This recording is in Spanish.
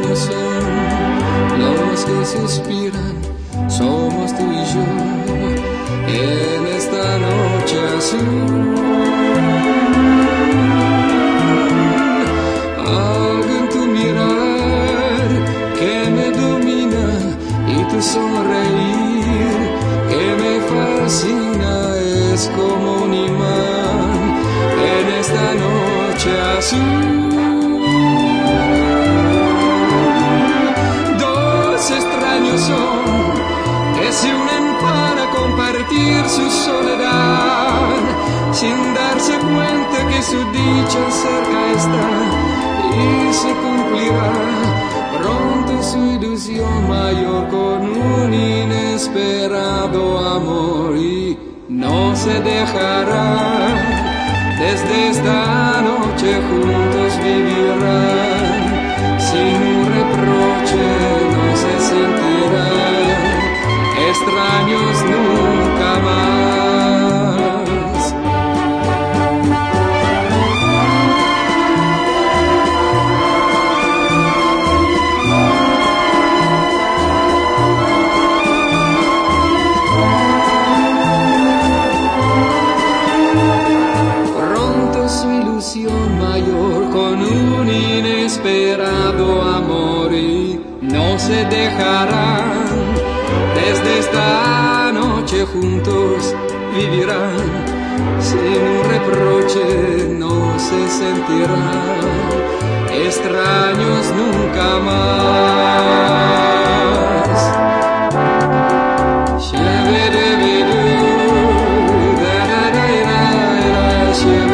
extraños son los que suspiran, somos tú y yo en esta noche azul. Algo en tu mirar que me domina y tu sonreír que me fascina, es como un imán en esta noche azul. Dos extraños son que se unen para compartir su soledad, sin darse cuenta que su dicha cerca está y se cumplirá pronto su ilusión mayor con un inesperado amor, y no se dejará. Desde esta noche juntos vivirán, sin un reproche no se sentirán extraños nunca más. Pronto su ilusión mayor con un inesperado amor, y no se dejarán. Desde esta noche juntos vivirán, sin un reproche no se sentirán extraños nunca más. Shebe